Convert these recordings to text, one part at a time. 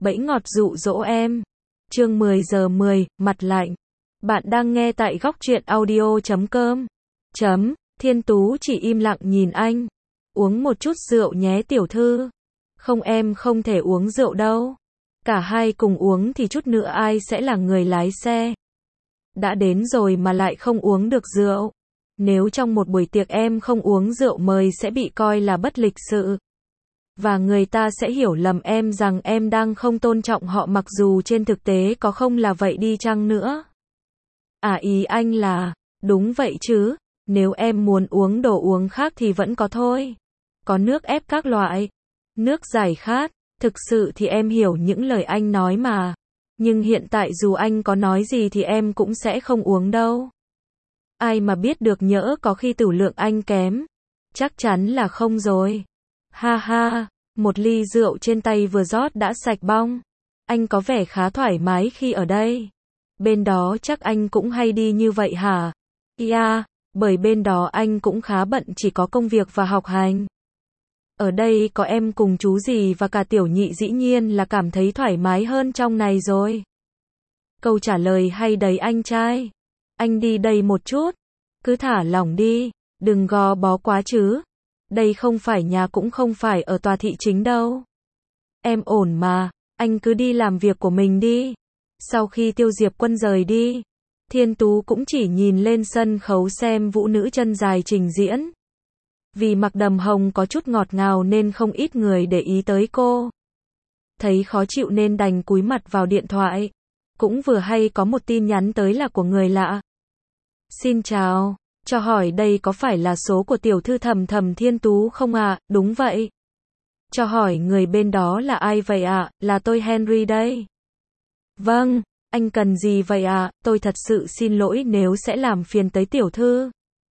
bẫy ngọt dụ dỗ em. Chương 10 giờ 10, mặt lạnh. Bạn đang nghe tại góc truyện audio.com. Thiên Tú chỉ im lặng nhìn anh. Uống một chút rượu nhé tiểu thư. Không, em không thể uống rượu đâu. Cả hai cùng uống thì chút nữa ai sẽ là người lái xe. Đã đến rồi mà lại không uống được rượu. Nếu trong một buổi tiệc em không uống rượu mời sẽ bị coi là bất lịch sự. Và người ta sẽ hiểu lầm em rằng em đang không tôn trọng họ mặc dù trên thực tế có không là vậy đi chăng nữa. À, ý anh là, đúng vậy chứ, nếu em muốn uống đồ uống khác thì vẫn có thôi. Có nước ép các loại, nước giải khát, thực sự thì em hiểu những lời anh nói mà. Nhưng hiện tại dù anh có nói gì thì em cũng sẽ không uống đâu. Ai mà biết được nhỡ có khi tửu lượng anh kém. Chắc chắn là không rồi. Ha ha, một ly rượu trên tay vừa rót đã sạch bong. Anh có vẻ khá thoải mái khi ở đây. Bên đó chắc anh cũng hay đi như vậy hả? Yeah, bởi bên đó anh cũng khá bận chỉ có công việc và học hành. Ở đây có em cùng chú dì và cả tiểu nhị dĩ nhiên là cảm thấy thoải mái hơn trong này rồi. Câu trả lời hay đấy anh trai. Anh đi đây một chút. Cứ thả lỏng đi, đừng gò bó quá chứ. Đây không phải nhà cũng không phải ở tòa thị chính đâu. Em ổn mà, anh cứ đi làm việc của mình đi. Sau khi Tiêu Diệp Quân rời đi, Thiên Tú cũng chỉ nhìn lên sân khấu xem vũ nữ chân dài trình diễn. Vì mặc đầm hồng có chút ngọt ngào nên không ít người để ý tới cô. Thấy khó chịu nên đành cúi mặt vào điện thoại. Cũng vừa hay có một tin nhắn tới là của người lạ. Xin chào, cho hỏi đây có phải là số của tiểu thư Thầm Thầm Thiên Tú không ạ? Đúng vậy. Cho hỏi người bên đó là ai vậy ạ? Là tôi Henry đây. Vâng, anh cần gì vậy ạ? Tôi thật sự xin lỗi nếu sẽ làm phiền tới tiểu thư.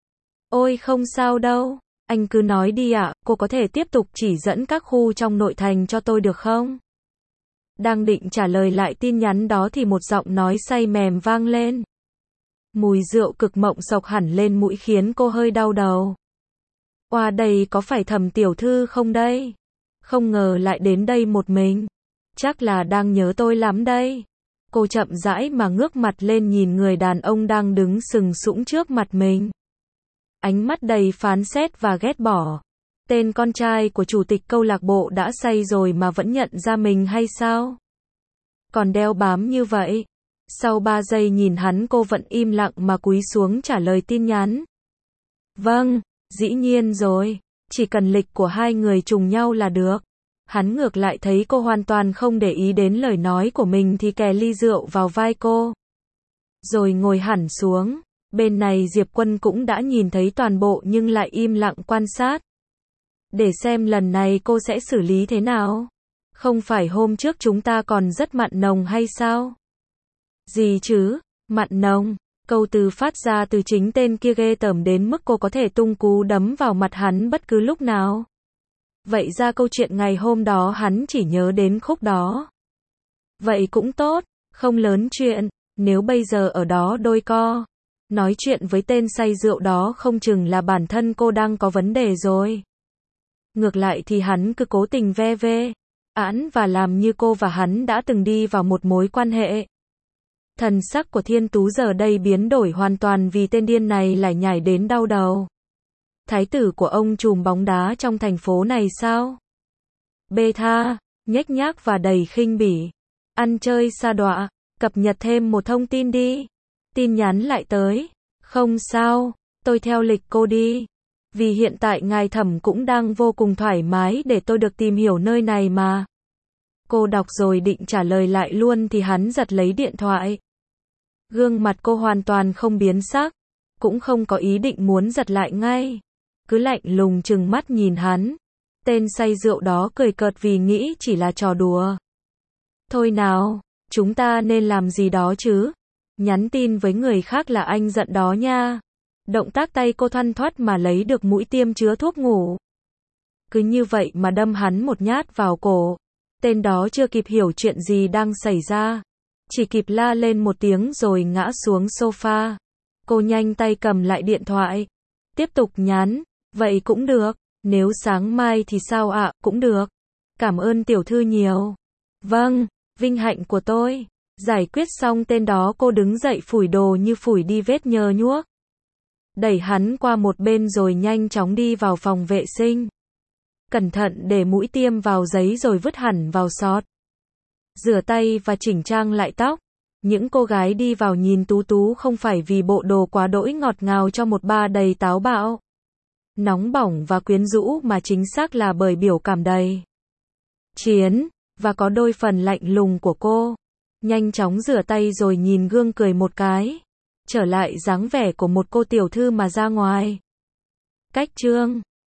Ôi không sao đâu, anh cứ nói đi ạ, cô có thể tiếp tục chỉ dẫn các khu trong nội thành cho tôi được không? Đang định trả lời lại tin nhắn đó thì một giọng nói say mềm vang lên. Mùi rượu cực mộng sộc hẳn lên mũi khiến cô hơi đau đầu. Oa, đây có phải Thầm tiểu thư không đây? Không ngờ lại đến đây một mình. Chắc là đang nhớ tôi lắm đây. Cô chậm rãi mà ngước mặt lên nhìn người đàn ông đang đứng sừng sững trước mặt mình. Ánh mắt đầy phán xét và ghét bỏ. Tên con trai của chủ tịch câu lạc bộ đã say rồi mà vẫn nhận ra mình hay sao? Còn đeo bám như vậy. Sau 3 giây nhìn hắn cô vẫn im lặng mà cúi xuống trả lời tin nhắn. Vâng, dĩ nhiên rồi. Chỉ cần lịch của hai người trùng nhau là được. Hắn ngược lại thấy cô hoàn toàn không để ý đến lời nói của mình thì kè ly rượu vào vai cô. Rồi ngồi hẳn xuống. Bên này Diệp Quân cũng đã nhìn thấy toàn bộ nhưng lại im lặng quan sát. Để xem lần này cô sẽ xử lý thế nào. Không phải hôm trước chúng ta còn rất mặn nồng hay sao? Gì chứ? Mặn nồng? Câu từ phát ra từ chính tên kia ghê tởm đến mức cô có thể tung cú đấm vào mặt hắn bất cứ lúc nào. Vậy ra câu chuyện ngày hôm đó hắn chỉ nhớ đến khúc đó. Vậy cũng tốt, không lớn chuyện, nếu bây giờ ở đó đôi co. Nói chuyện với tên say rượu đó không chừng là bản thân cô đang có vấn đề rồi. Ngược lại thì hắn cứ cố tình ve vê, ẵn và làm như cô và hắn đã từng đi vào một mối quan hệ. Thần sắc của Thiên Tú giờ đây biến đổi hoàn toàn vì tên điên này lại nhảy đến đau đầu. Thái tử của ông trùm bóng đá trong thành phố này sao? Bê tha, nhếch nhác và đầy khinh bỉ. Ăn chơi sa đọa, cập nhật thêm một thông tin đi. Tin nhắn lại tới. Không sao, tôi theo lịch cô đi. Vì hiện tại ngài Thẩm cũng đang vô cùng thoải mái để tôi được tìm hiểu nơi này mà. Cô đọc rồi định trả lời lại luôn thì hắn giật lấy điện thoại. Gương mặt cô hoàn toàn không biến sắc. Cũng không có ý định muốn giật lại ngay. Cứ lạnh lùng trừng mắt nhìn hắn. Tên say rượu đó cười cợt vì nghĩ chỉ là trò đùa. Thôi nào, chúng ta nên làm gì đó chứ. Nhắn tin với người khác là anh giận đó nha. Động tác tay cô thoăn thoắt mà lấy được mũi tiêm chứa thuốc ngủ. Cứ như vậy mà đâm hắn một nhát vào cổ. Tên đó chưa kịp hiểu chuyện gì đang xảy ra. Chỉ kịp la lên một tiếng rồi ngã xuống sofa. Cô nhanh tay cầm lại điện thoại. Tiếp tục nhắn. Vậy cũng được. Nếu sáng mai thì sao ạ? Cũng được. Cảm ơn tiểu thư nhiều. Vâng, Vinh hạnh của tôi. Giải quyết xong tên đó cô đứng dậy phủi đồ như phủi đi vết nhơ nhuốc. Đẩy hắn qua một bên rồi nhanh chóng đi vào phòng vệ sinh. Cẩn thận để mũi tiêm vào giấy rồi vứt hẳn vào xót. Rửa tay và chỉnh trang lại tóc. Những cô gái đi vào nhìn Tú Tú không phải vì bộ đồ quá đỗi ngọt ngào cho một ba đầy táo bạo, nóng bỏng và quyến rũ mà chính xác là bởi biểu cảm đầy chiến, và có đôi phần lạnh lùng của cô. Nhanh chóng rửa tay rồi nhìn gương cười một cái. Trở lại dáng vẻ của một cô tiểu thư mà ra ngoài. Cách chương